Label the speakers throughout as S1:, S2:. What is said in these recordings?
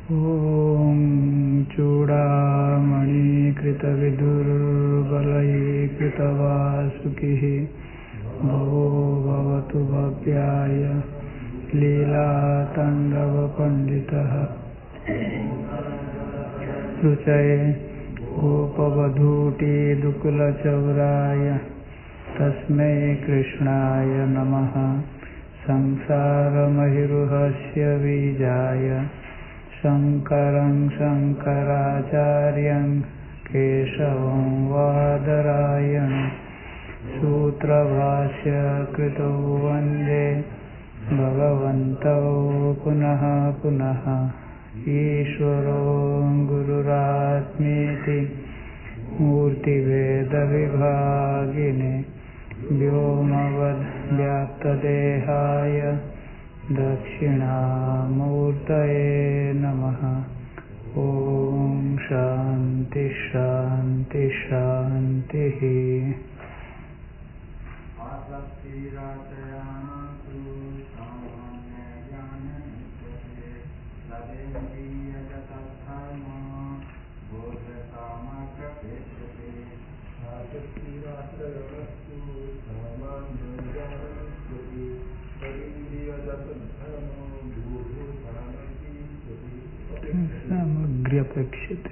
S1: ॐ चूडामणिकृतविदुर्बलैकृतवासुकिः भवो भवतु भव्याय लीलाताण्डवपण्डितः रुचये गोपवधूटिदुकुलचौराय तस्मै कृष्णाय नमः। संसारमहिरुहस्य बीजाय शङ्करं शङ्कराचार्यं केशवं वादरायणं सूत्रभाष्य कृतौ वन्दे भगवन्तौ पुनः पुनः। ईश्वरो गुरुरात्मेति मूर्तिभेदविभागिने व्योमवद्व्याप्तदेहाय दक्षिणामूर्तये नमः। ॐ शान्ति शान्ति शान्तिः। सामग्र्यपेक्षते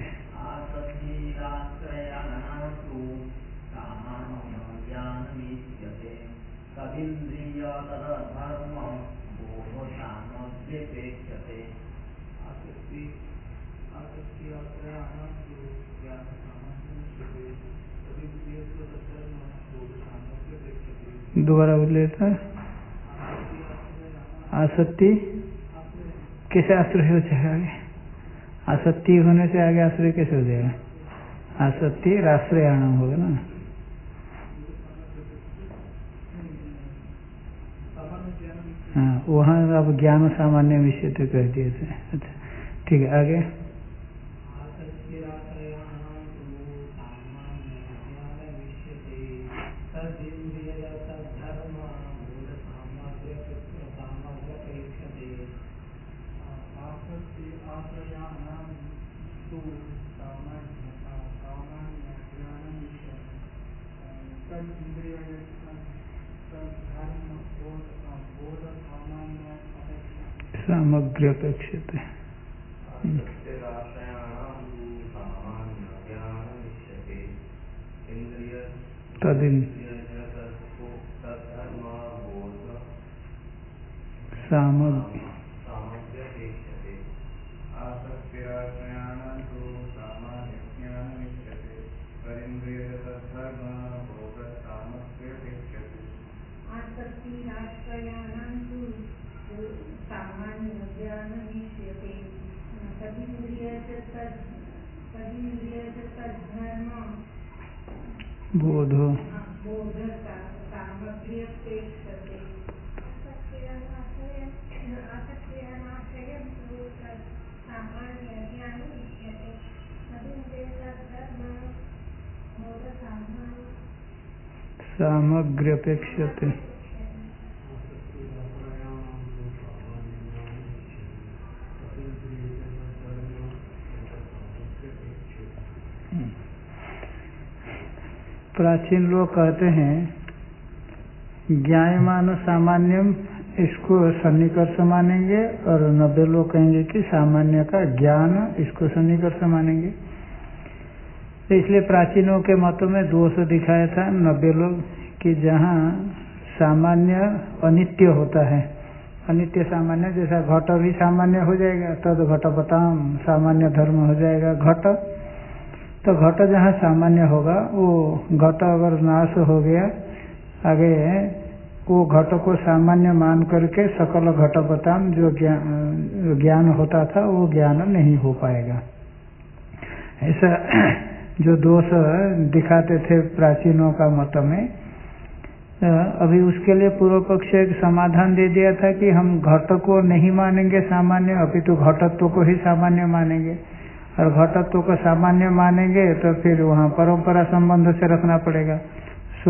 S1: दोबारा बोल लेता है। आसक्ति कैसे आश्रय हो जाएगा? आसक्ति होने से आगे आश्रय कैसे हो जाएगा? आसक्ति राश्रयाणाम होगा ना। हाँ, वहाँ अब ज्ञान सामान्य विषय तो कह दिए थे। अच्छा ठीक है, आगे सामग्र्यपेक्षते। बोधो सामग्र्यपेक्षते। प्राचीन लोग कहते हैं ज्ञायमान सामान्यम, इसको सन्निकर्ष मानेंगे, और 90 लोग कहेंगे कि सामान्य का ज्ञान, इसको सन्निकर्ष मानेंगे। तो इसलिए प्राचीनों के मतों में दोष दिखाया था 90 लोग कि जहाँ सामान्य अनित्य होता है, अनित्य सामान्य, जैसा घट भी सामान्य हो जाएगा तद घटपताम सामान्य धर्म हो जाएगा घट। तो घट जहाँ सामान्य होगा, वो घट अगर नाश हो गया, आगे वो घट को सामान्य मान करके सकल घटपताम जो ज्ञान होता था वो ज्ञान नहीं हो पाएगा। ऐसा जो दोष दिखाते थे प्राचीनों का मत में, अभी उसके लिए पूर्व पक्ष एक समाधान दे दिया था कि हम घट को नहीं मानेंगे सामान्य, अपितु घटत्व को ही सामान्य मानेंगे। और घटत्व को सामान्य मानेंगे तो फिर वहाँ परंपरा संबंध से रखना पड़ेगा, सो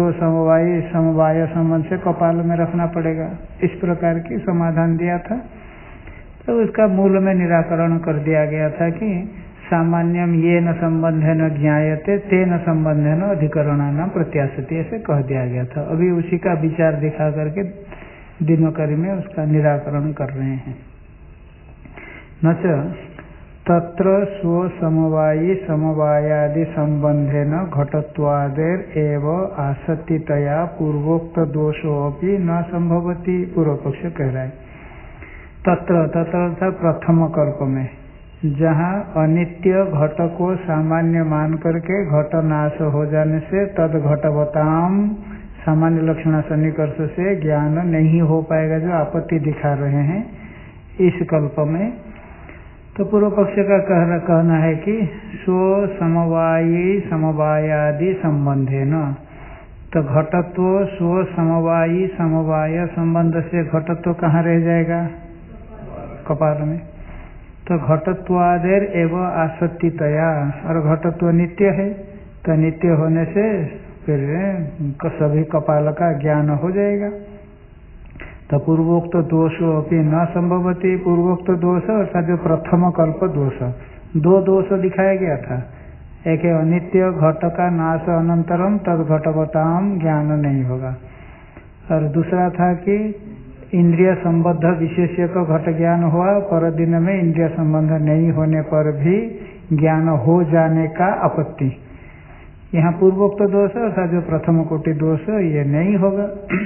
S1: समवाय संबंध से कपाल में रखना पड़ेगा। इस प्रकार की समाधान दिया था। तो उसका मूल में निराकरण कर दिया गया था कि सामान्यम ये न संबंधेन ज्ञायते तेन संबंधेन अधिकरणानां प्रत्याशति, ऐसे कह दिया गया था। अभी उसी का विचार दिखा करके दिनकरी में उसका निराकरण कर रहे हैं। न च तत्र स्व समवायी समवायादि संबंधेन घटत्वादेर एव आसक्तितया पूर्वोक्त दोषोपि न संभवति, पूर्व पक्ष कह रहा है। तत्र था प्रथम कल्प में, जहाँ अनित्य घट को सामान्य मान करके घट नाश हो जाने से तद घटवताम सामान्य लक्षण सन्निकर्ष से ज्ञान नहीं हो पाएगा, जो आपत्ति दिखा रहे हैं इस कल्प में। तो पूर्व पक्ष का कहना है कि स्व समवायी समवायादि संबंधे न, तो घटत्व स्व समवायी समवाय संबंध से घटत्व कहाँ रह जाएगा? कपाल में। तो घटत्वादेर एवं आसक्तितया, और घटत्व नित्य है, तो नित्य होने से फिर सभी कपाल का ज्ञान हो जाएगा। तो पूर्वोक्त दोषो अपनी न संभवती, पूर्वोक्त दोष अर्थात जो प्रथम कल्प दोष, दो दोष दिखाया गया था। एक है अनित्य घट का नाश अनंतरम तद घटवताम ज्ञान नहीं होगा, और दूसरा था कि इंद्रिय संबद्ध विशेष्य को घट ज्ञान हुआ, पर दिन में इंद्रिय संबंध नहीं होने पर भी ज्ञान हो जाने का आपत्ति। यहाँ पूर्वोक्त दोष अर्थात जो प्रथम कोटि दोष ये नहीं होगा।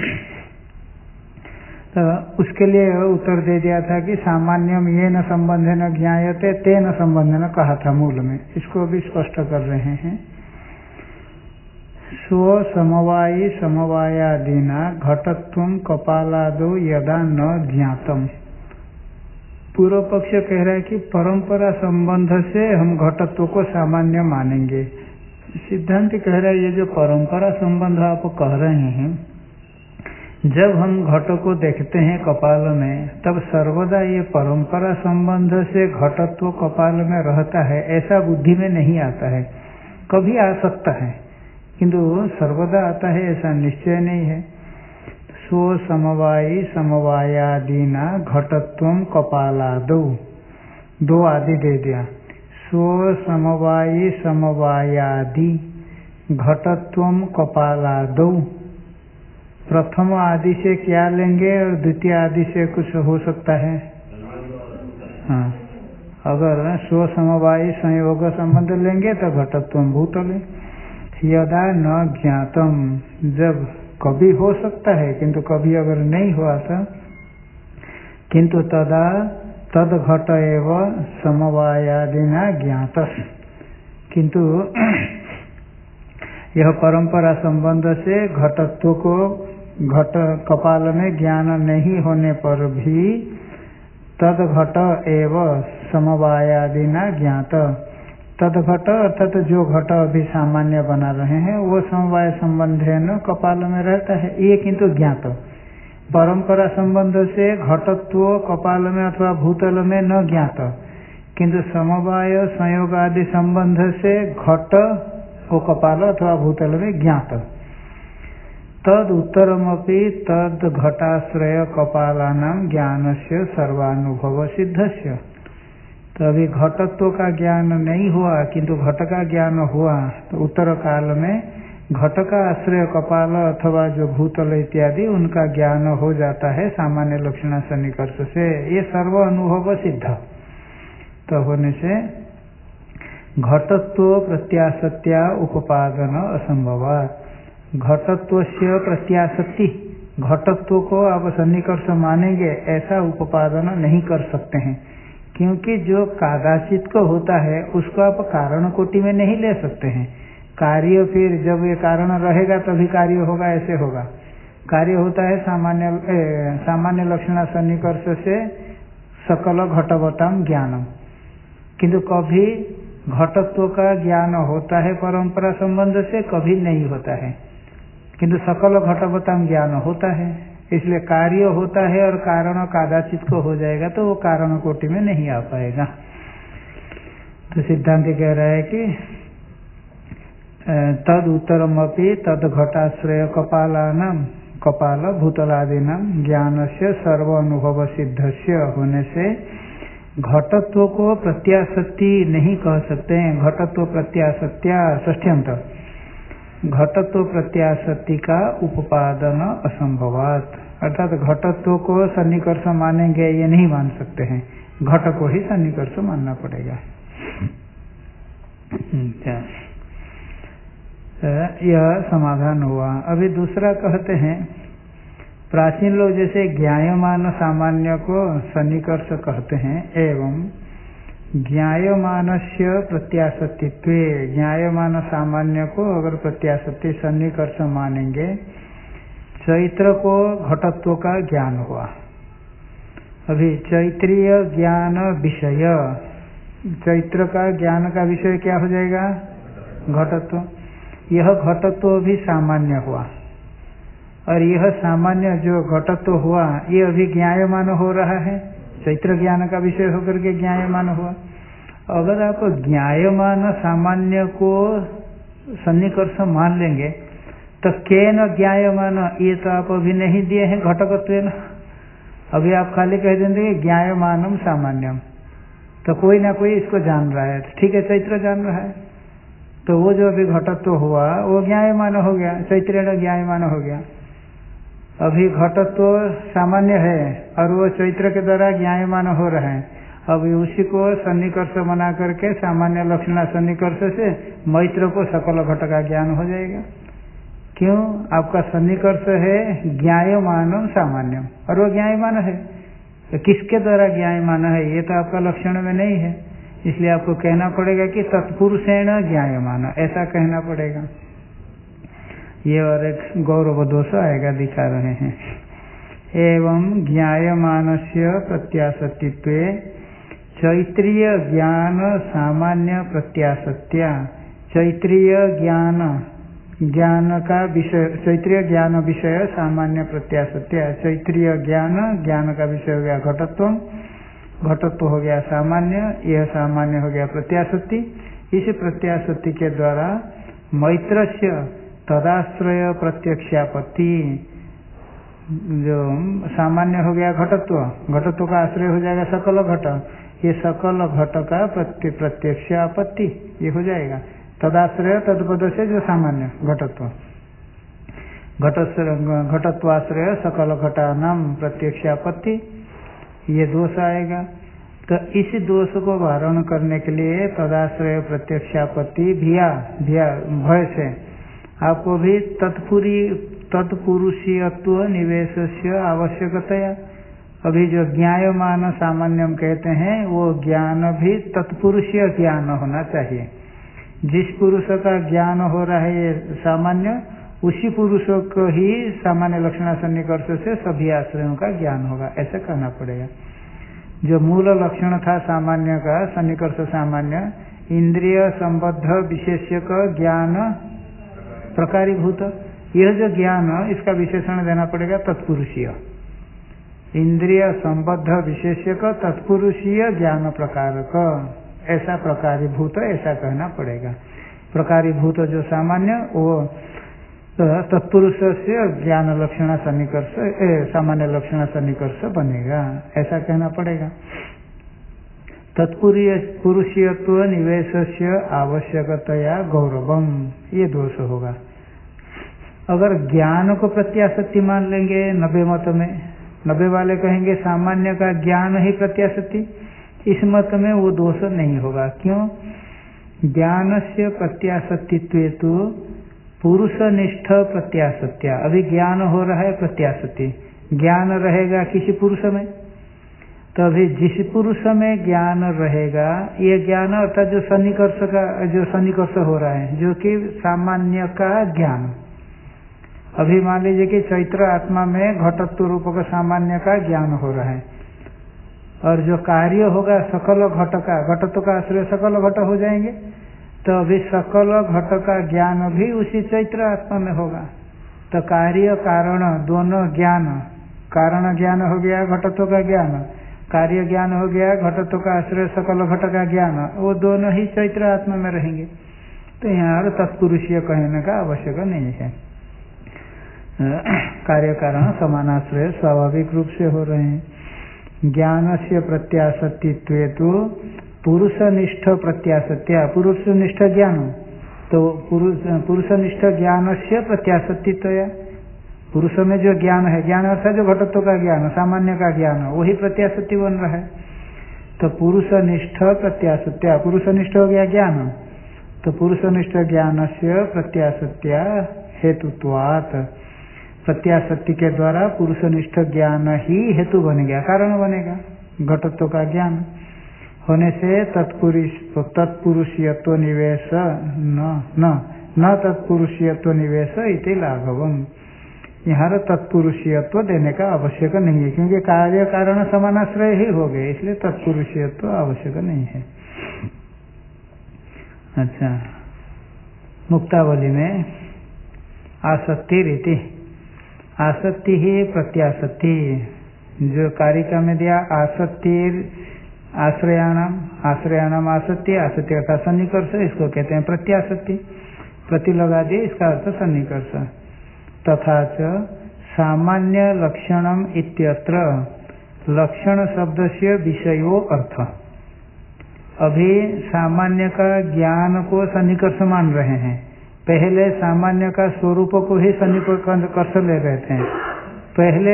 S1: तो उसके लिए उत्तर दे दिया था कि सामान्यम ये न संबंधेन ज्ञायते तेन संबंधेन कहा था मूल में, इसको भी स्पष्ट कर रहे हैं। स्व समवायी समवायादिना घटत्वं कपालादो यदा न ज्ञातम। पूर्व पक्ष कह रहा है कि परंपरा संबंध से हम घटत्व को सामान्य मानेंगे। सिद्धांत कह रहा है ये जो परंपरा संबंध आप कह रहे हैं, जब हम घट को देखते हैं कपाल में, तब सर्वदा ये परंपरा संबंध से घटत्व कपाल में रहता है ऐसा बुद्धि में नहीं आता है। कभी आ सकता है किंतु सर्वदा आता है ऐसा निश्चय नहीं है। स्व समवायी समवायादिना घटत्वं कपालादौ, दो आदि दे दिया। स्व समवायी समवायादि घटत्वं कपालादौ, प्रथम आदि से क्या लेंगे और द्वितीय आदि से कुछ हो सकता है? हाँ, अगर स्व समवायी संयोग संबंध लेंगे तो घटत्वं भूतले। यदा न ज्ञातम, जब कभी हो सकता है किंतु कभी अगर नहीं हुआ था, किंतु तदा तद घट एव समवायादिना ज्ञातः, किंतु यह परंपरा संबंध से घटत्व को घट कपाल में ज्ञान नहीं होने पर भी तद घट एव समवायादिना ज्ञात, तद घट अर्थात जो घट अभी सामान्य बना रहे हैं वो समवाय संबंधे न कपाल में रहता है, ये किंतु ज्ञात। परंपरा संबंध से घटत्व कपाल में अथवा भूतल में न ज्ञात, किंतु समवाय संयोग आदि संबंध से घट को कपाल अथवा भूतल में ज्ञात। तद उत्तरमपि तद घटाश्रय कपालानां ज्ञानस्य सर्वानुभव सिद्धस्य। तो अभी घटत्व का ज्ञान नहीं हुआ किंतु घट का ज्ञान हुआ, तो उत्तर काल में घट का आश्रय कपाल अथवा जो भूतल इत्यादि उनका ज्ञान हो जाता है सामान्य लक्षण सन्निकर्ष से, ये सर्व अनुभव सिद्ध तो होने से घटत्व प्रत्याशत्या उपादन असंभवात्। घटत्व से प्रत्याशक्ति, घटत्व को आप सन्निकर्ष मानेंगे ऐसा उपादन नहीं कर सकते हैं, क्योंकि जो कादाचित को होता है उसको आप कारण कोटि में नहीं ले सकते हैं। कार्य फिर जब ये कारण रहेगा तभी कार्य होगा, ऐसे होगा। कार्य होता है सामान्य लक्षण सन्निकर्ष से सकल घटवताम ज्ञानम, किंतु कभी घटत्व का ज्ञान होता है परंपरा संबंध से, कभी नहीं होता है, किंतु सकल घटवताम ज्ञान होता है। इसलिए कार्य होता है और कारण कादाचित को हो जाएगा तो वो कारण कोटि में नहीं आ पाएगा। तो सिद्धांत कह रहा है कि तद उत्तरमपि तद घटाश्रय कपालानां कपाल भूतलादीनां ज्ञानस्य सर्व अनुभव सिद्धस्य होने से घटत्व को प्रत्यासत्ति नहीं कह सकते हैं। घटत्व प्रत्यासत्या षष्ठ्यंत, घटत्व प्रत्यासत्ति का उपादान असंभवात, अर्थात घटत्व को सन्निकर्ष मानेंगे ये नहीं मान सकते हैं, घट को ही सन्निकर्ष मानना पड़ेगा। यह समाधान हुआ। अभी दूसरा कहते हैं, प्राचीन लोग जैसे ज्ञायमान सामान्य को सन्निकर्ष कहते हैं, एवं ज्ञायमानस्य प्रत्यासत्तित्वे, ज्ञायमान सामान्य को अगर प्रत्यासत्ति सन्निकर्ष मानेंगे, चैत्र को घटत्व का ज्ञान हुआ। अभी चैत्रीय ज्ञान विषय, चैत्र का ज्ञान का विषय क्या हो जाएगा? घटत्व। यह घटत्व भी सामान्य हुआ, और यह सामान्य जो घटत्व हुआ ये अभी ज्ञायमान हो रहा है, चैत्र ज्ञान का विषय होकर के ज्ञायमान हुआ। अगर आप ज्ञायमान सामान्य को सन्निकर्ष मान लेंगे तो केन ज्ञायमान, ये तो आप अभी नहीं दिए हैं घटकत्वेन। अभी आप खाली कह देंगे ज्ञायमानम सामान्यम, तो कोई ना कोई इसको जान रहा है, ठीक है चैत्र जान रहा है, तो वो जो अभी घटत्व हुआ वो ज्ञायमान हो गया, चैत्रेण ज्ञायमान हो गया। अभी घटत्व सामान्य है और वो चैत्र के द्वारा ज्ञायमान हो रहे हैं, अभी उसी को सन्निकर्ष बना करके सामान्य लक्षणा सन्निकर्ष से मैत्र को सकल घट का ज्ञान हो जाएगा। क्यों? आपका सन्निकर्ष है ज्ञायमानम सामान्यम, और वो ज्ञायमान है, तो किसके द्वारा ज्ञायमान है ये तो आपका लक्षण में नहीं है, इसलिए आपको कहना पड़ेगा कि तत्पुरुषेण ज्ञायमान, ऐसा कहना पड़ेगा। ये और एक गौरव दोष आएगा, दिखा रहे हैं। एवं ज्ञायमानस्य प्रत्यासत्तित्वे चैत्रीय ज्ञान सामान्य प्रत्यासत्या, चैत्रीय ज्ञान का विषय, चैत्रीय ज्ञान विषय सामान्य प्रत्यासत्या, चैत्रीय ज्ञान का विषय हो गया घटत्व, घटत्व हो गया सामान्य, यह सामान्य हो गया प्रत्यासत्ति। इस प्रत्यासत्ति के द्वारा मैत्रस्य तदाश्रय प्रत्यक्षापत्ति, जो सामान्य हो गया घटत्व, घटत्व का आश्रय हो जाएगा सकल घट, ये सकल घट का प्रत्यक्षापत्ति ये हो जाएगा। तदाश्रय तदपद से जो सामान्य घटत्व, घटत्वाश्रय सकल घटानाम प्रत्यक्षापत्ति, ये दोष आएगा। तो इस दोष को वारण करने के लिए तदाश्रय प्रत्यक्षापत्ति भय से आपको भी तत्पुरुषीयत्व निवेशस्य आवश्यकतया, अभी जो ज्ञायमान सामान्यम कहते हैं वो ज्ञान भी तत्पुरुषीय ज्ञान होना चाहिए। जिस पुरुष का ज्ञान हो रहा है ये सामान्य, उसी पुरुषों को ही सामान्य लक्षणा सन्निकर्ष से सभी आश्रयों का ज्ञान होगा, ऐसा कहना पड़ेगा। जो मूल लक्षण था सामान्य का, सन्निकर्ष सामान्य, इंद्रिय संबद्ध विशेष्य का ज्ञान प्रकारीभूत, यह जो ज्ञान इसका विशेषण देना पड़ेगा तत्पुरुषीय, इंद्रिय संबद्ध विशेष्य का तत्पुरुषीय ज्ञान प्रकार का, ऐसा प्रकारीभूत ऐसा कहना पड़ेगा। प्रकारीभूत जो सामान्य वो तत्पुरुष से ज्ञान लक्षणा सन्निकर्ष सामान्य लक्षणा सन्निकर्ष बनेगा, ऐसा कहना पड़ेगा। तत्पुरुषीयत्व निवेशस्य आवश्यकतया गौरवम, ये दोष होगा। अगर ज्ञान को प्रत्यासत्ति मान लेंगे 90 मत में, 90 वाले कहेंगे सामान्य का ज्ञान ही प्रत्यासत्ति, इस मत में वो दोष नहीं होगा। क्यों? ज्ञान से प्रत्यासत्तित्व तो पुरुषनिष्ठ प्रत्यासत्या, अभी ज्ञान हो रहा है प्रत्यासत्ति, ज्ञान रहेगा किसी पुरुष में, तो अभी जिस पुरुष में ज्ञान रहेगा ये ज्ञान अर्थात जो सन्निकर्ष का जो सन्निकर्ष हो रहा है, जो कि सामान्य का ज्ञान। अभी मान लीजिए कि चैत्र आत्मा में घटत्व रूप का सामान्य का ज्ञान हो रहा है, और जो कार्य होगा सकल घट का, घटत्व का आश्रय सकल घट हो जाएंगे, तो अभी सकल घट का ज्ञान भी उसी चैत्र आत्मा में होगा। तो कार्य कारण दोनों ज्ञान, कारण ज्ञान हो गया घटत्व का ज्ञान, कार्य ज्ञान हो गया घटत्व का आश्रय सकल घट का ज्ञान, वो दोनों ही चैत्र आत्मा में रहेंगे। तो यहाँ तत्पुरुषीय कहने का आवश्यक नहीं है। कार्य कारण समानाश्रय स्वाभाविक रूप से हो रहे हैं। ज्ञान से प्रत्यासत्तित्वे तो पुरुषनिष्ठ प्रत्यासत्या, पुरुषनिष्ठ ज्ञान, तो पुरुषनिष्ठ ज्ञान से प्रत्यासत्तित्व, पुरुष में जो ज्ञान है, ज्ञान अर्थात जो घटत्व का ज्ञान, सामान्य का ज्ञान, वही प्रत्यासत्ति बन रहा है। तो पुरुषनिष्ठ प्रत्यासत्या, पुरुषनिष्ठ हो गया ज्ञान, तो पुरुषनिष्ठ ज्ञान से प्रत्यासत्या हेतुत्वात्, प्रत्यासत्ति के द्वारा पुरुषनिष्ठ ज्ञान ही हेतु बनेगा, कारण बनेगा। घटत्व का ज्ञान होने से तत्पुरुषीयत्व निवेश न तत्पुरुषीयत्व निवेश इति लाघवम, यहाँ तत्पुरुषीयत्व देने का आवश्यक नहीं है, क्योंकि कार्य कारण समानाश्रय ही हो गए, इसलिए तत्पुरुषीयत्व आवश्यक नहीं है। अच्छा, मुक्तावली में आसक्ति रीति, आसक्ति ही प्रत्यासक्ति, जो कारिका में दिया आसक्ति आश्रयाणाम, आश्रयाणाम आसक्ति, आसक्ति अर्थात सन्निकर्ष, इसको कहते हैं प्रत्यासक्ति, प्रति लगा दिए, इसका अर्थ सन्निकर्ष। तथा च सामान्य लक्षणम इत्यत्र लक्षण शब्द से विषयो अर्थ, अभी सामान्य का ज्ञान को सन्निकर्ष मान रहे हैं, पहले सामान्य का स्वरूप को ही सन्निकर्ष ले रहे थे। पहले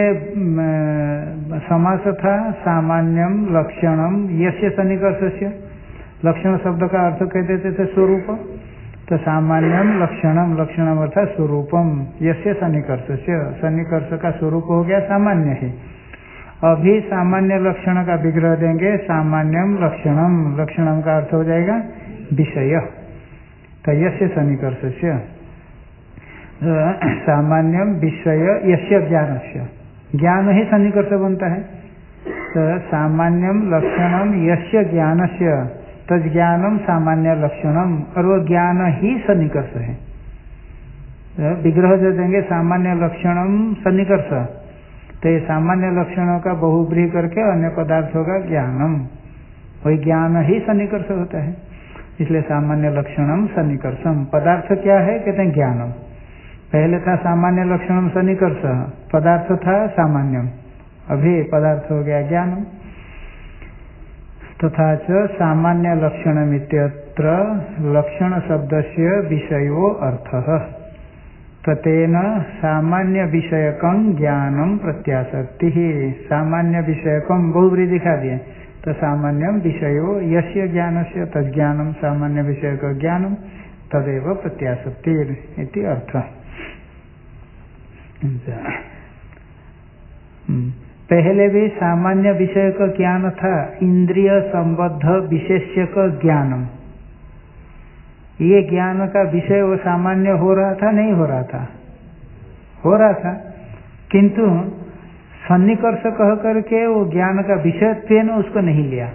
S1: समास था सामान्यम लक्षणम यस्य सन्निकर्षस्य, लक्षण शब्द का अर्थ कह देते थे स्वरूप, तो सामान्यम लक्षणम, लक्षणम अर्थात स्वरूपम, यस्य सन्निकर्षस्य, सन्निकर्ष का स्वरूप हो गया सामान्य ही। अभी सामान्य लक्षण का विग्रह देंगे, सामान्यम लक्षणम, लक्षणम का अर्थ हो जाएगा विषय, तो यस्य सन्निकर्षस्य, सामान्यम विषय यस्य ज्ञानस्य, ज्ञान ही सन्निकर्ष बनता है, तो सामान्यम लक्षणम यस्य ज्ञानस्य तज्ज्ञानम सामान्य लक्षणम, और वो ज्ञान ही सन्निकर्ष है। विग्रह जो देंगे सामान्य लक्षणम सन्निकर्ष, तो ये सामान्य लक्षणों का बहुब्रीहि करके अन्य पदार्थ होगा ज्ञानम, वही ज्ञान ही सन्निकर्ष होता है, इसलिए सामान्य लक्षणम सन्निकर्षम। पदार्थ क्या है, कहते हैं ज्ञानम, पहले था सामान्य लक्षणम सन्निकर्ष, पदार्थ था सामान्यम, अभी पदार्थ हो गया ज्ञानम। तथा च सामान्य लक्षणमित्यत्र लक्षण शब्दस्य विषयो अर्थः, ततेन सामान्य विषयकं ज्ञानम प्रत्यासक्ति, सामान्य विषयकम बहुब्रीहि दिखा दिए, तो सामान्यम विषयो यस्य ज्ञानस्य तज्ज्ञानम सामान्य विषयक ज्ञानम तदेव प्रत्यासक्तिर् इति अर्थः। पहले भी सामान्य विषय का ज्ञान था, इंद्रिय संबद्ध विशेष्य का ज्ञानम, ये ज्ञान का विषय वो सामान्य हो रहा था, नहीं हो रहा था, हो रहा था, किंतु सन्निकर्ष कह करके वो ज्ञान का विषयत्वेन उसको नहीं लिया,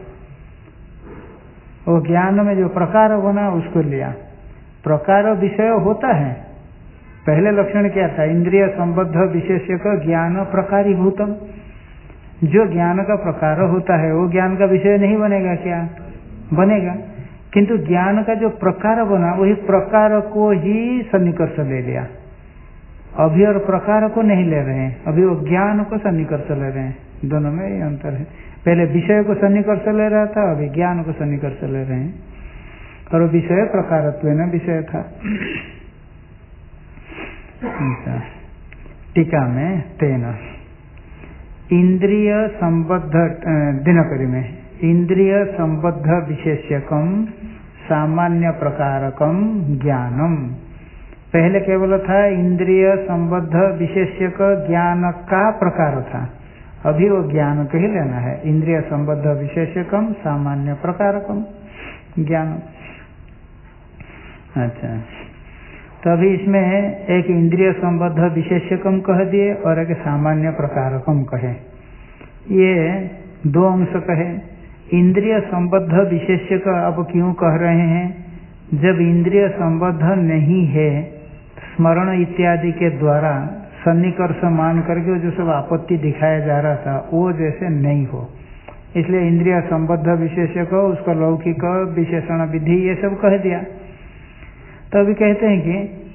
S1: वो ज्ञान में जो प्रकार बना उसको लिया। प्रकार विषय होता है, पहले लक्षण क्या था, इंद्रिय संबद्ध विशेष्य का ज्ञान प्रकारीभूतम, जो ज्ञान का प्रकार होता है वो ज्ञान का विषय नहीं बनेगा, क्या बनेगा, किंतु ज्ञान का जो प्रकार बना वही प्रकार को ही सन्निकर्ष ले लिया, अभी और प्रकार को नहीं ले रहे हैं, अभी वो ज्ञान को सन्निकर्ष ले रहे हैं, दोनों में ये अंतर है। पहले विषय को सन्निकर्ष ले रहा था, अभी ज्ञान को सन्निकर्ष ले रहे हैं, और विषय प्रकारत्वेन विषय था। टीका में तेन इंद्रिय संबद्ध, दिनकरी में इंद्रिय संबद्ध विशेष्यकम सामान्य प्रकारकम ज्ञानम, पहले केवल था इंद्रिय संबद्ध विशेष्यक ज्ञान का प्रकार था, अभी वो ज्ञान को ही लेना है, इंद्रिय संबद्ध विशेष्यकम सामान्य प्रकारकम ज्ञान। अच्छा, तभी इसमें एक इंद्रिय संबद्ध विशेष्यकम कह दिए और एक सामान्य प्रकारकम कहे, ये दो अंश कहे। इंद्रिय संबद्ध विशेष्यक अब क्यों कह रहे हैं, जब इंद्रिय संबद्ध नहीं है, स्मरण इत्यादि के द्वारा सन्निकर्ष मान करके जो सब आपत्ति दिखाया जा रहा था वो जैसे नहीं हो, इसलिए इंद्रिय संबद्ध विशेष्यक उसका लौकिक विशेषण विधि ये सब कह दिया। तभी कहते हैं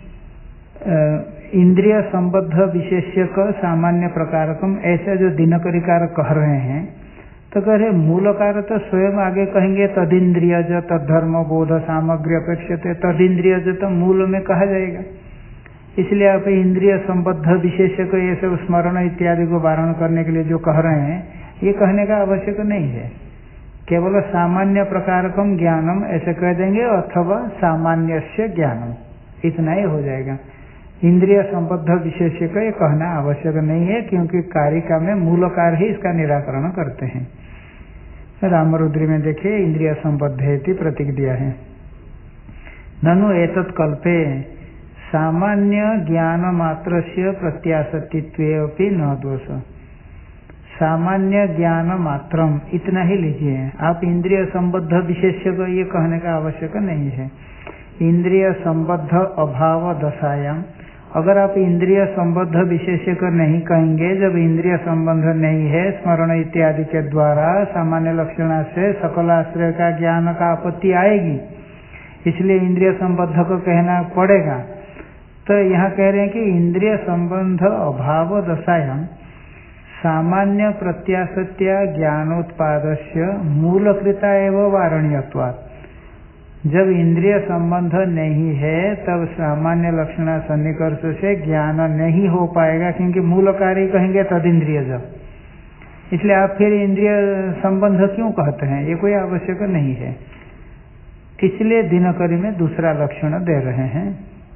S1: कि इंद्रिय संबद्ध विशेष्यक सामान्य प्रकारकम, ऐसे जो दिनकरिकार कह रहे हैं, तो कह रहे मूलकार तो स्वयं आगे कहेंगे तदिंद्रिय ज तद्धर्म बोध सामग्री अपेक्षित, तदिंद्रिय ज तो मूल में कहा जाएगा। इसलिए आप इंद्रिय संबद्ध विशेष को ये सब स्मरण इत्यादि को वारण करने के लिए जो कह रहे हैं, ये कहने का आवश्यक नहीं है। केवल सामान्य प्रकारकम ज्ञानम ऐसे कह देंगे, अथवा सामान्यस्य ज्ञानम, इतना ही हो जाएगा। इंद्रिय संबद्ध विशेष का ये कहना आवश्यक नहीं है, क्योंकि कारिका में मूलकार ही इसका निराकरण करते हैं। रामरुद्री में देखिए इंद्रिय संबद्ध हेतु प्रतीक दिया है। ननु एतत् कल्पे सामान्य ज्ञान मात्र से प्रत्याशतित्वे न दोष। सामान्य ज्ञान मात्रम इतना ही लीजिए आप, इंद्रिय संबद्ध विशेष्य को ये कहने का आवश्यक नहीं है। इंद्रिय संबद्ध अभाव दशायाम, अगर आप इंद्रिय संबद्ध विशेष्य को नहीं कहेंगे, जब इंद्रिय संबंध नहीं है स्मरण इत्यादि के द्वारा सामान्य लक्षण से सकलाश्रय का ज्ञान का आपत्ति आएगी, इसलिए इंद्रिय संबद्ध को कहना पड़ेगा। तो यहाँ कह रहे हैं कि इंद्रिय संबंध अभाव दशायाम सामान्य प्रत्याशत्या ज्ञानोत्पादस्य मूलकृता एवं वारणीयत्वात्। जब इंद्रिय संबंध नहीं है तब सामान्य लक्षण सन्निकर्ष से ज्ञान नहीं हो पाएगा, क्योंकि मूल कार्य कहेंगे तदिंद्रिय जब, इसलिए आप फिर इंद्रिय संबंध क्यों कहते हैं, ये कोई आवश्यक नहीं है। इसलिए दिनकरी में दूसरा लक्षण दे रहे हैं,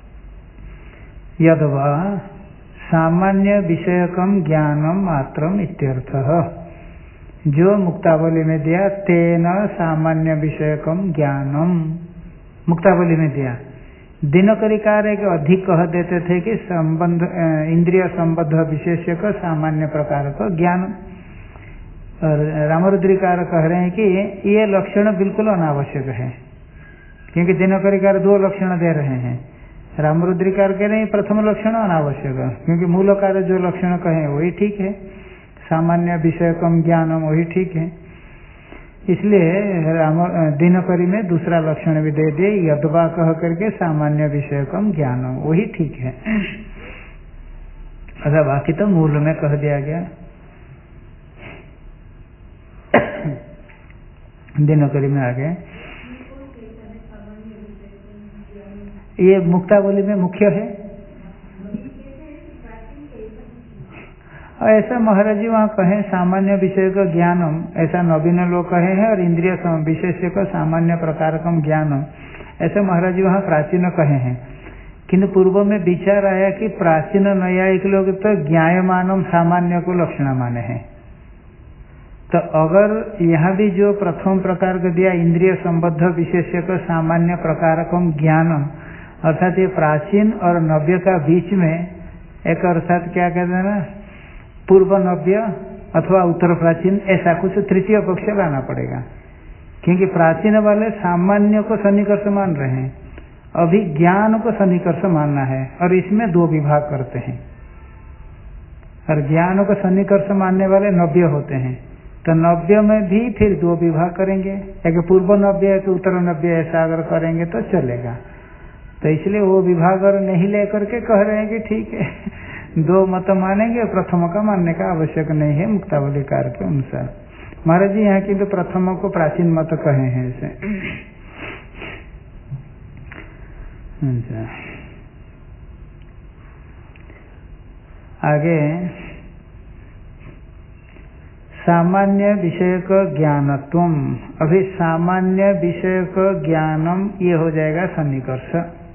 S1: यद्वा सामान्य विषयकम ज्ञानम मात्रम इत्यर्थः। जो मुक्तावली में दिया तेन सामान्य विषयकम ज्ञानम, मुक्तावली में दिया। दिनकरिकार एक अधिक कह देते थे कि संबंध इंद्रिय संबद्ध विशेष्य का सामान्य प्रकार का ज्ञान, और रामरुद्रिकार कह रहे हैं कि ये लक्षण बिल्कुल अनावश्यक है, क्योंकि दिनकरिकार दो लक्षण दे रहे हैं। रामरुद्रिकार कह रहे हैं प्रथम लक्षण अनावश्यक, क्योंकि मूलकार जो लक्षण कहे वही ठीक है, सामान्य विषयकम ज्ञानम वही ठीक है। इसलिए दिनकरी में दूसरा लक्षण भी दे दिए, यद्वा कह करके सामान्य विषयकम ज्ञानम वही ठीक है। अच्छा, बाकी तो मूल में कह दिया गया। दिनकरी में आ गए, ये मुक्तावली में मुख्य है। ऐसा महाराज जी वहाँ कहे सामान्य विषय का ज्ञानम, ऐसा नवीन लोग कहे हैं, और इंद्रिय विशेष का सामान्य प्रकारकम ज्ञानम, ऐसा महाराज जी वहाँ प्राचीन कहे हैं। किंतु पूर्व में विचार आया कि प्राचीन न्यायिक लोग तो ज्ञायमानम सामान्य को लक्षण माने हैं, तो अगर यहाँ भी जो प्रथम प्रकार का दिया इंद्रिय संबद्ध विशेष का सामान्य प्रकारकम ज्ञानम, अर्थात ये प्राचीन और नव्य का बीच में एक, अर्थात क्या कहते हैं ना, पूर्व नव्य अथवा उत्तर प्राचीन, ऐसा कुछ तृतीय पक्ष लाना पड़ेगा, क्योंकि प्राचीन वाले सामान्य को सन्निकर्ष मान रहे हैं, अभी ज्ञान को सन्निकर्ष मानना है, और इसमें दो विभाग करते हैं। और ज्ञान को सन्निकर्ष मानने वाले नव्य होते हैं, तो नव्य में भी फिर दो विभाग करेंगे, एक पूर्व नव्य एक उत्तर नव्य, ऐसा अगर करेंगे तो चलेगा। तो इसलिए वो विभाग और नहीं लेकर के कह रहे हैं कि ठीक है, दो मत मानेंगे, प्रथम का मानने का आवश्यक नहीं है मुक्तावलीकार के अनुसार। महाराज जी यहाँ की तो प्रथम को प्राचीन मत कहे हैं इसे। आगे सामान्य विषय का ज्ञानत्वम, अभी सामान्य विषय का ज्ञानम ये हो जाएगा सन्निकर्ष।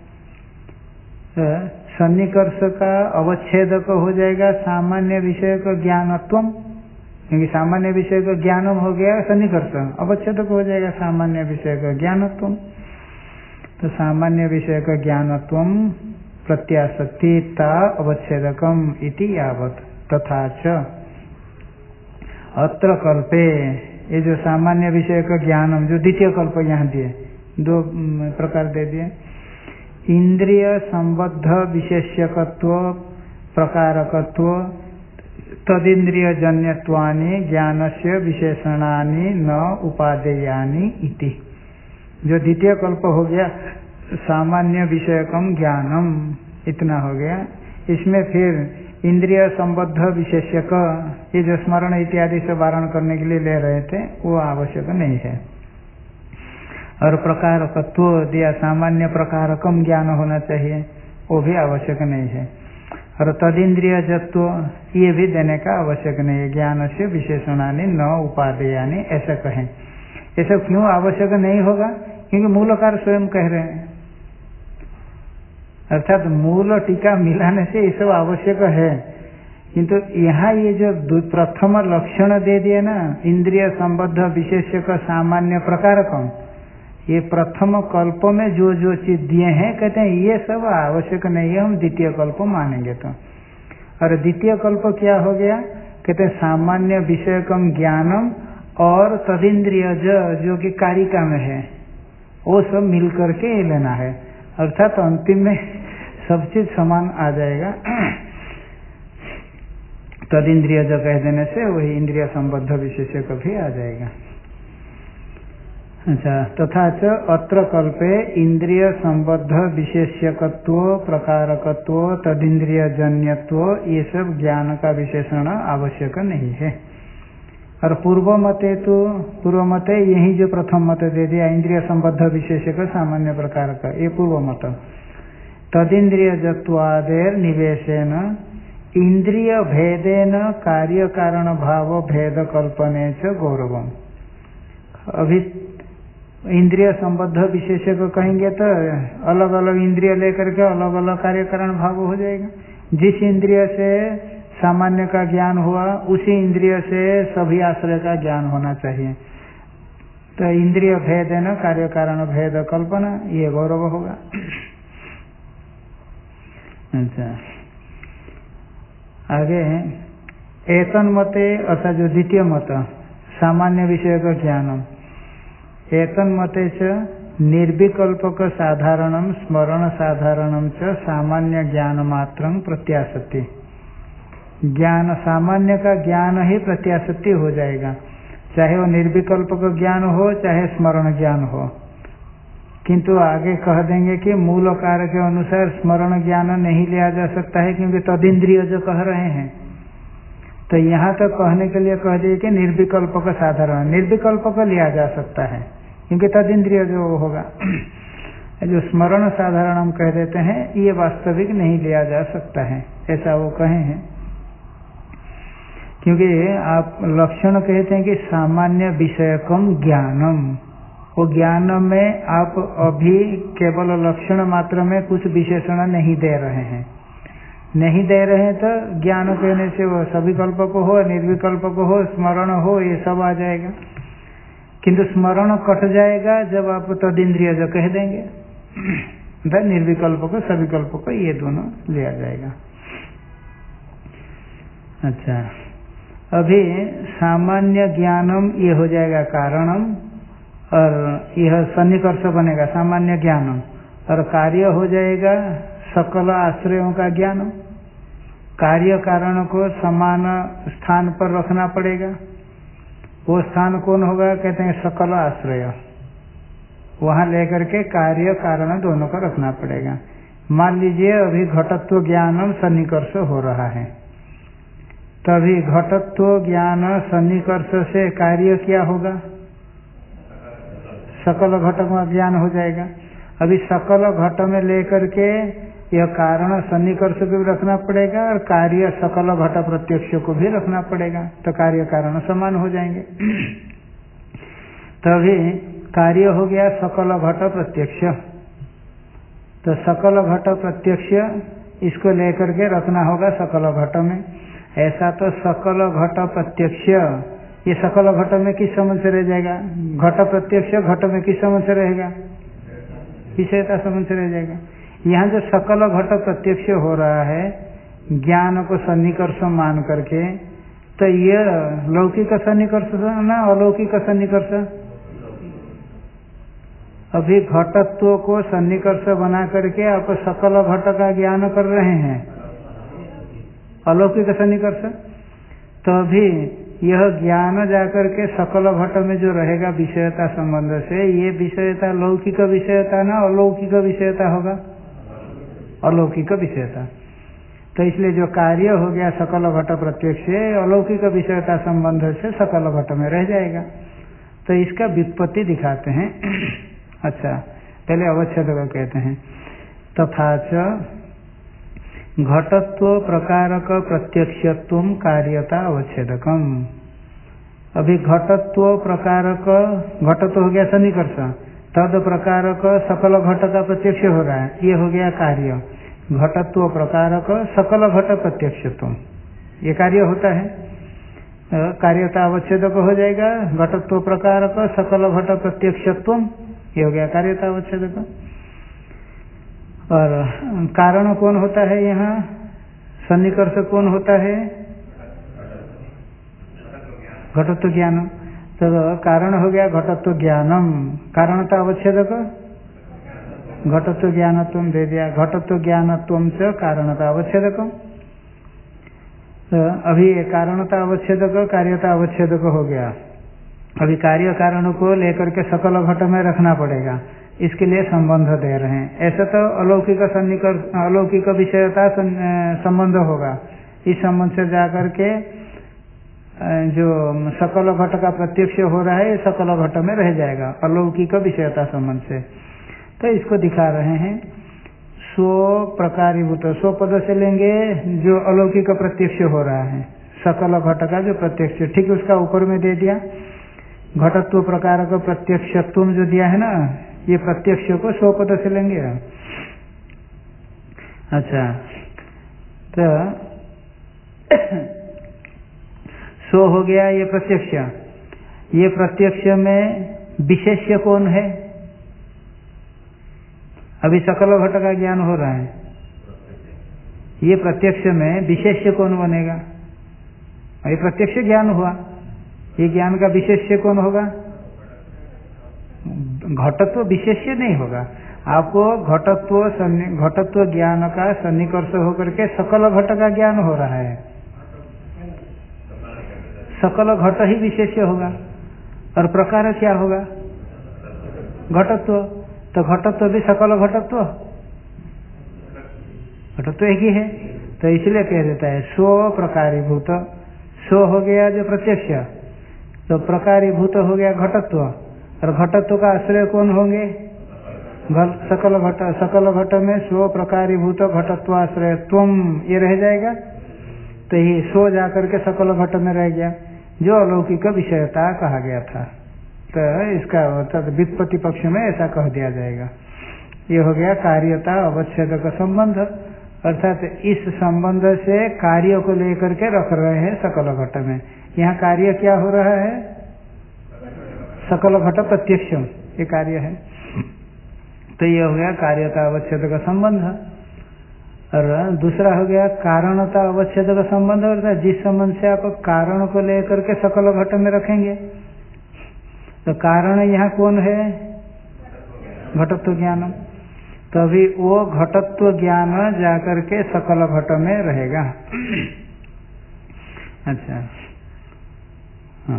S1: सन्निकर्ष का अवच्छेदक हो जाएगा सामान्य विषय का ज्ञानत्वम, क्योंकि सामान्य विषय का ज्ञानम हो गया सन्निकर्ष, अवच्छेदक हो जाएगा सामान्य विषय का ज्ञानत्वम। तो सामान्य विषय का ज्ञानत्वम प्रत्याशक्तिता अवच्छेदकम इति यावत्। तथा च अत्र कल्पे, ये जो सामान्य विषय का ज्ञानम जो द्वितीय कल्प यहाँ दिए, दो प्रकार दे दिए, इंद्रिय संबद्ध विशेष्यकत्व प्रकारकत्व तदिंद्रिय जन्यत्वानि ज्ञानस्य विशेषणानि न उपादेयानि इति। जो द्वितीय कल्प हो गया सामान्य विषयकम ज्ञानम, इतना हो गया। इसमें फिर इंद्रिय संबद्ध विशेष्यक, ये जो स्मरण इत्यादि से वारण करने के लिए ले रहे थे वो आवश्यक नहीं है। और प्रकारकत्व दिया, सामान्य प्रकारकम ज्ञान होना चाहिए, वो भी आवश्यक नहीं है। और तदिंद्रिय जत्व ये भी देने का आवश्यक नहीं है। ज्ञान से विशेषणानि न उपादेयानि ऐसा कहें। ऐसा क्यों आवश्यक नहीं होगा? क्योंकि मूलकार स्वयं कह रहे हैं, अर्थात मूल टीका मिलाने से ये सब आवश्यक है। किंतु यहाँ ये जो प्रथम लक्षण दे दिए ना, इंद्रिय संबद्ध विशेष्यक सामान्य प्रकारकम, ये प्रथम कल्प में जो जो चीज दिए हैं कहते हैं ये सब आवश्यक नहीं है, हम द्वितीय कल्प मानेंगे तो। और द्वितीय कल्प क्या हो गया? कहते हैं सामान्य विषयकम ज्ञानम और तदिंद्रिय जो कि कारिका में है वो सब मिल करके ये लेना है। अर्थात अंतिम में सब चीज समान आ जाएगा। तदिंद्रिय जो कह देने से वही इंद्रिय संबद्ध विशेषक भी आ जाएगा। अच्छा, तथा च अत्र कल्पे इंद्रिय संबद्ध विशेष्यकत्व, प्रकारकत्व, तदिंद्रिय जन्यत्व ये सब ज्ञान का विशेषण आवश्यक नहीं है। और पूर्व मते तो पूर्व मते यही जो प्रथम मत दे दिया इंद्रिय संबद्ध विशेषक सामान्य प्रकार का, ये पूर्व मत। तदिंद्रिय जत्वादेर निवेशेन इंद्रिय भेदेन कार्य कारण भाव भेद कल्पने च गौरवम। अभी इंद्रिय संबद्ध विशेषक कहेंगे तो अलग अलग इंद्रिय लेकर के अलग अलग कार्य कारण भाव हो जाएगा। जिस इंद्रिय से सामान्य का ज्ञान हुआ उसी इंद्रिय से सभी आश्रय का ज्ञान होना चाहिए। तो इंद्रिय भेद है ना, कार्य कारण भेद कल्पना, ये गौरव होगा। अच्छा, आगे एतन मते अर्थात जो द्वितीय मत सामान्य विषय का ज्ञानम, एतन मते च निर्विकल्पक साधारणम स्मरण साधारणम च सामान्य ज्ञान मात्रं प्रत्याशति। ज्ञान सामान्य का ज्ञान ही प्रत्याशति हो जाएगा, चाहे वो निर्विकल्पक ज्ञान हो चाहे स्मरण ज्ञान हो। किंतु आगे कह देंगे कि मूल कार्य के अनुसार स्मरण ज्ञान नहीं लिया जा सकता है क्योंकि तदिंद्रिय जो कह रहे हैं। तो यहाँ तक कहने के लिए कह दिए कि निर्विकल्पक साधारण, निर्विकल्पक लिया जा सकता है क्योंकि तदिंद्रिय जो होगा। जो स्मरण साधारण हम कह देते हैं ये वास्तविक नहीं लिया जा सकता है, ऐसा वो कहे हैं। क्योंकि आप लक्षण कहते हैं कि सामान्य विषयकम ज्ञानम, वो ज्ञान में आप अभी केवल लक्षण मात्र में कुछ विशेषण नहीं दे रहे हैं, नहीं दे रहे हैं तो ज्ञान कहने से वो सविकल्पक हो निर्विकल्पक हो स्मरण हो ये सब आ जाएगा। किंतु स्मरण कट जाएगा जब आप तदिंद्रिय जो कह देंगे, निर्विकल्पक सविकल्पक ये दोनों लिया जाएगा। अच्छा, अभी सामान्य ज्ञानम ये हो जाएगा कारणम और यह सन्निकर्ष बनेगा सामान्य ज्ञानम, और कार्य हो जाएगा सकल आश्रयों का ज्ञान। कार्य कारण को समान स्थान पर रखना पड़ेगा। वो स्थान कौन होगा? कहते हैं सकल आश्रय, वहां लेकर के कार्य कारण दोनों को रखना पड़ेगा। मान लीजिए अभी घटत्व ज्ञानम सन्निकर्ष हो रहा है, तभी घटत्व ज्ञान सन्निकर्ष से कार्य क्या होगा? सकल घट का ज्ञान हो जाएगा। अभी सकल घट में लेकर के यह कारण सन्निकर्ष को भी रखना पड़ेगा और कार्य सकल घट प्रत्यक्ष को भी रखना पड़ेगा, तो कार्य कारण समान हो जाएंगे। तभी कार्य हो गया सकल घट प्रत्यक्ष। तो सकल घट प्रत्यक्ष इसको लेकर के रखना होगा सकल घट में। ऐसा तो सकल घट प्रत्यक्ष ये सकल घट में किस समझ से रह जाएगा? घट प्रत्यक्ष घट में किस समझ से रहेगा? विषयता समझ से रह जाएगा। यहाँ जो सकल घट प्रत्यक्ष हो रहा है ज्ञान को सन्निकर्ष मान करके, तो ये लौकिक सन्निकर्ष ना अलौकिक सन्निकर्ष? अभी घटत्व को सन्निकर्ष बना करके आप सकल घट का ज्ञान कर रहे हैं, अलौकिक सन्निकर्ष। तो अभी यह ज्ञान जाकर के सकल घट में जो रहेगा विषयता संबंध से, ये विषयता लौकिक विषयता ना अलौकिक विषयता होगा? अलौकिक विषयता। तो इसलिए जो कार्य हो गया सकल घट प्रत्यक्ष से अलौकिक विषयता संबंध से सकल घट में रह जाएगा। तो इसका व्युत्पत्ति दिखाते हैं। अच्छा, पहले अवच्छेद को कहते हैं। तथा च घटत्व प्रकारक प्रत्यक्षत्व कार्यता अवच्छेदकम। अभी घटत्व प्रकारक, घटत्व हो गया सन्निकर्ष, तद प्रकारक सकल घट का प्रत्यक्ष हो रहा है, ये हो गया कार्य। घटत्व प्रकारक सकल घट प्रत्यक्षत्व, ये कार्य होता है, कार्यता अवच्छेदक हो जाएगा। घटत्व प्रकारक सकल घट प्रत्यक्षत्व, ये हो गया कार्यता अवच्छेदक। और कारण कौन होता है यहाँ, सन्निकर्ष कौन होता है, घटत्व ज्ञान। तो कारण हो गया घटत्व ज्ञानम, कारणता अवच्छेदक घटत्व ज्ञानत्व दे दिया, घटत्व ज्ञानत्व से कारणता अवच्छेदक। तो अभी कारणता अवच्छेदक कार्यता अवच्छेदक हो गया। अभी कार्य कारण को लेकर के सकल घट में रखना पड़ेगा, इसके लिए संबंध दे रहे हैं। ऐसा तो अलौकिक सन्निकर्ष, अलौकिक विषयता संबंध होगा, इस संबंध से जाकर के जो सकल घट का प्रत्यक्ष हो रहा है ये सकल घट में रह जाएगा अलौकिक विषयता संबंध से। तो इसको दिखा रहे हैं। स्व प्रकारीभूत, स्व पद से लेंगे जो अलौकिक प्रत्यक्ष हो रहा है, सकल घट का जो प्रत्यक्ष, ठीक उसका ऊपर में दे दिया। घटत्व प्रकार का प्रत्यक्षत्व जो दिया है ना, ये प्रत्यक्ष को स्व पद से लेंगे। अच्छा, तो सो हो गया ये प्रत्यक्ष। ये प्रत्यक्ष में विशेष्य कौन है, अभी सकल घट का ज्ञान हो रहा है, ये प्रत्यक्ष में विशेष्य कौन बनेगा, ये प्रत्यक्ष ज्ञान हुआ, ये ज्ञान का विशेष्य कौन होगा, घटत्व विशेष्य नहीं होगा। आपको घटत्व ज्ञान का सन्निकर्ष होकर के सकल घट का ज्ञान हो रहा है, सकल घट ही विशेष्य होगा। और प्रकार क्या होगा, घटत्व। तो घटत्व भी सकल घटत्व, घटत्व एक ही है। तो इसलिए कह देता है स्व प्रकारीभूत। स्व हो गया जो प्रत्यक्ष, तो प्रकारीभूत हो गया घटत्व। और घटत्व का आश्रय कौन होंगे, सकल घट। सकल घट में स्व प्रकारीभूत घटत्वाश्रय त्वम, ये रह जाएगा। तो ये सो जाकर के सकल घट में रह गया, जो अलौकिक विषयता कहा गया था। तो इसका व्युत्पत्ति पक्ष में ऐसा कह दिया जाएगा। ये हो गया कार्यता अवच्छेद का संबंध, अर्थात इस संबंध से कार्य को लेकर के रख रहे हैं सकल घट में। यहाँ कार्य क्या हो रहा है, सकल घट प्रत्यक्ष, ये कार्य है। तो ये हो गया कार्यता अवच्छेद का संबंध। और दूसरा हो गया कारणता अवच्छेद का संबंध, अर्थात जिस संबंध से आप कारण को लेकर के सकल घट में रखेंगे। तो कारण यहाँ कौन है, घटत्व ज्ञान। तो अभी वो घटत्व ज्ञान जाकर के सकल घट में रहेगा। अच्छा, हाँ,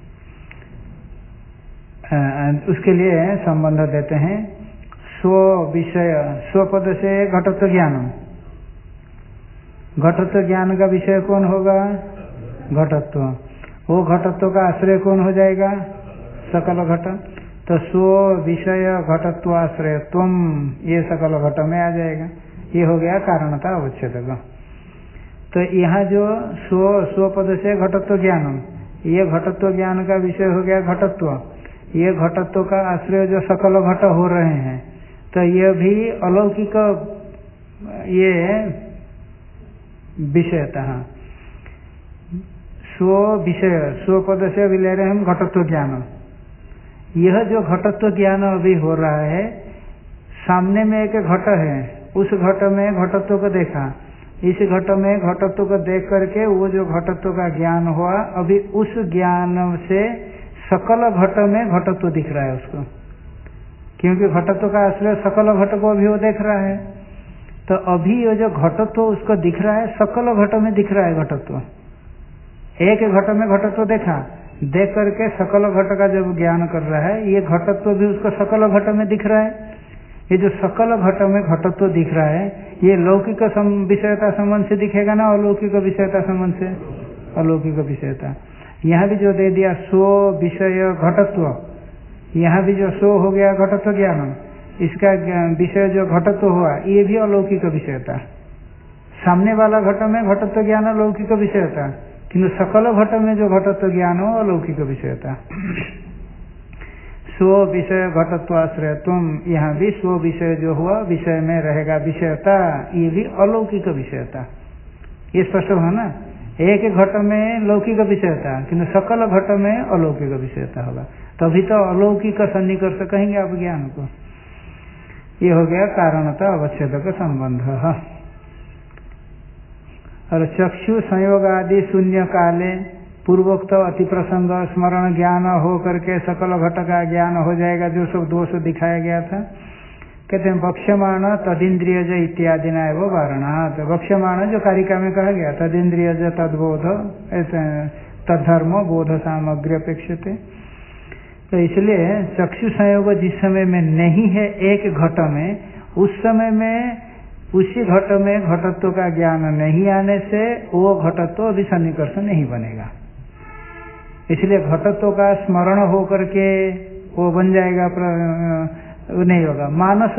S1: उसके लिए संबंध देते हैं स्व विषय, स्व पद से घटत्व ज्ञान। घटत्व ज्ञान का विषय कौन होगा, घटत्व। वो घटत्व का आश्रय कौन हो जाएगा, सकल घट। तो स्व विषय घटत्वाश्रय तुम, ये सकल घट में आ जाएगा। ये हो गया कारणता अवच्छेद। तो यहाँ जो स्व पद से घटत्व ज्ञान, ये घटत्व ज्ञान का विषय हो गया घटत्व। ये घटत्व का आश्रय जो सकल घट हो रहे हैं, तो ये भी अलौकिक ये विषयता। स्व विषय, स्व पद से अभी ले रहे हैं हम घटत्व ज्ञान। यह जो घटत्व ज्ञान अभी हो रहा है, सामने में एक घट है, उस घट में घटत्व को देखा, इस घट में घटत्व को देख करके वो जो घटत्व का ज्ञान हुआ, अभी उस ज्ञान से सकल घट में घटत्व दिख रहा है उसको, क्योंकि घटत्व का आश्रय सकल घट को अभी वो देख रहा है। तो अभी ये जो घटत्व उसको दिख रहा है, सकल घट में दिख रहा है घटत्व। एक घट में घटत्व देखा, देख करके सकल घट का जब ज्ञान कर रहा है, ये घटत्व भी उसको सकल घट में दिख रहा है, ये जो सकल घट में घटत्व दिख रहा है, ये लौकिक विषयता संबंध से दिखेगा ना अलौकिक विषयता संबंध से? अलौकिक विषयता। यहाँ भी जो दे दिया स्व विषय घटत्व, यहाँ भी जो स्व हो गया घटत्व ज्ञान, इसका विषय जो घटत्व हुआ ये भी अलौकिक विषयता। सामने वाला घट में घटत्व ज्ञान अलौकिक विषयता, किंतु सकल घट में जो घटत्व ज्ञान हो अलौकिक विषयता। स्व विषय घटत्व आश्रय तुम, यहाँ भी स्व विषय जो हुआ विषय में रहेगा विषयता, ये भी अलौकिक विषयता। ये स्पष्ट हुआ ना? एक घट में लौकिक विषयता किंतु सकल घट में अलौकिक विषयता होगा, तभी तो अलौकिक सन्निकर्ष कहेंगे आप ज्ञान को। ये हो गया कारणता अवच्छेद का संबंध। और चक्षु संयोग आदि शून्य काले पूर्वोक्त अति प्रसंग स्मरण ज्ञान हो करके सकल घट का ज्ञान हो जाएगा, जो सब दोष दिखाया गया था। कहते हैं वक्ष्यमाण तदिंद्रियज इत्यादि न एवं वारणात्। वक्ष्यमाण जो कारिका में कहा गया तदिंद्रियज तद्बोध तद्धर्म बोध सामग्री अपेक्षते। तो इसलिए चक्षु संयोग जिस समय में नहीं है एक घट में, उस समय में उसी घट में घटत्व का ज्ञान नहीं आने से वो घटत्व अभी सन्निकर्ष नहीं बनेगा। इसलिए घटत्व का स्मरण हो करके वो बन जाएगा, नहीं होगा। मानस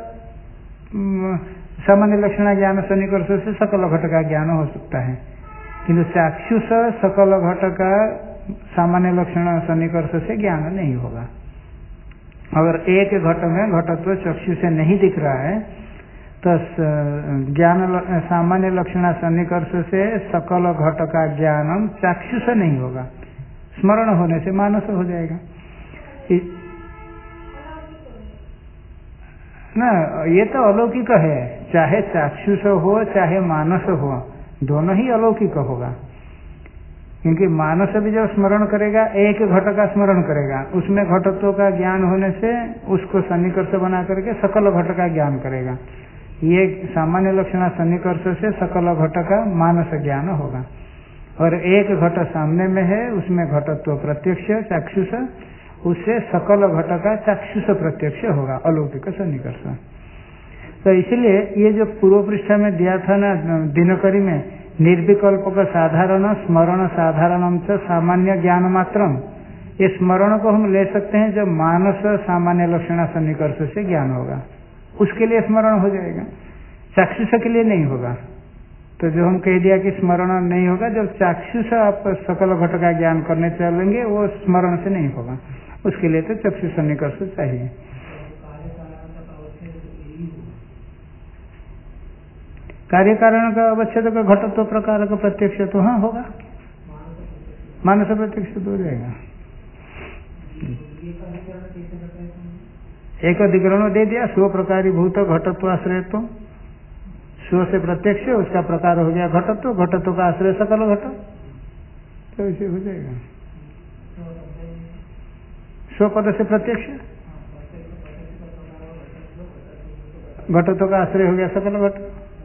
S1: सामान्य लक्षण ज्ञान सन्निकर्ष से सकल घट का ज्ञान हो सकता है, किंतु चाक्षुष सकल घट का सामान्य लक्षण सन्निकर्ष से ज्ञान नहीं होगा। अगर एक घट में घटत्व चक्षु से नहीं दिख रहा है तो ज्ञान सामान्य लक्षण सन्निकर्ष से सकल घट का ज्ञान चाक्षु से नहीं होगा, स्मरण होने से मानस हो जाएगा ना। ये तो अलौकिक है, चाहे चाक्षुष हो चाहे मानस हो, दोनों ही अलौकिक होगा। क्योंकि मानस भी जब स्मरण करेगा एक घट का स्मरण करेगा, उसमें घटत्व का ज्ञान होने से उसको सन्निकर्ष बना करके सकल घट का ज्ञान करेगा। ये सामान्य लक्षण सन्निकर्ष से सकल घट का मानस ज्ञान होगा। और एक घट सामने में है, उसमें घटत्व प्रत्यक्ष चाक्षुष, उससे सकल घट का चाक्षुष प्रत्यक्ष होगा, अलौकिक सन्निकर्ष। तो इसलिए ये जो पूर्व पृष्ठ में दिया था ना दिनकरी में, निर्विकल्पक साधारण स्मरण साधारणम च सामान्य ज्ञान मात्रम, ये स्मरण को हम ले सकते हैं जब मानस सामान्य लक्षण सन्निकर्ष से ज्ञान होगा, उसके लिए स्मरण हो जाएगा, चाक्षुष के लिए नहीं होगा। तो जो हम कह दिया कि स्मरण नहीं होगा, जब चाक्षुष आप सकल घट का ज्ञान करने चलेंगे वो स्मरण से नहीं होगा, उसके लिए तो चक्षु सन्निकर्ष चाहिए। कार्य कारण का अवच्छेद का घटत्व प्रकार का प्रत्यक्ष तो हाँ होगा, मानस प्रत्यक्ष तो हो जाएगा। एक अधिकरण दे दिया, स्व प्रकारी भूत घटत्व आश्रय, तो स्व से प्रत्यक्ष उसका प्रकार हो गया घटत्व, घटत्व का आश्रय सकल घट, तो ऐसे हो जाएगा। स्व पद से प्रत्यक्ष, घटत्व का आश्रय हो गया सकल घट।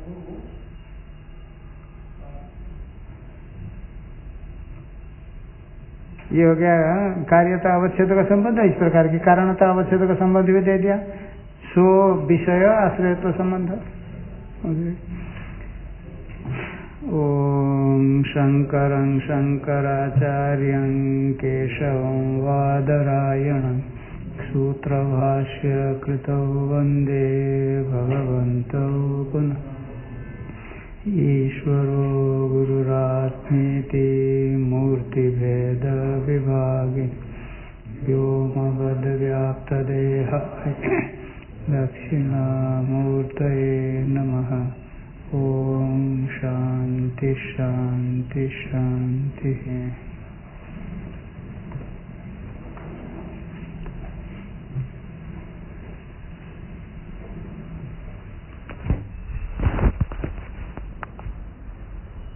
S1: ये हो गया कार्यता अवच्छेद का संबंध। इस प्रकार की कारणता अवच्छेद का संबंध भी दे दिया, स्व विषय आश्रय तो संबंध। ओम शंकरं शंकराचार्यं केशवं वादरायणं सूत्रभाष्य कृतौ वंदे भगवन्तौ पुनः। ईश्वरो गुरुरात्मेति मूर्तिभेद विभागे व्योमवद्व्याप्तदेहाय दक्षिणामूर्तये नमः। ओम शांति शांति शांति।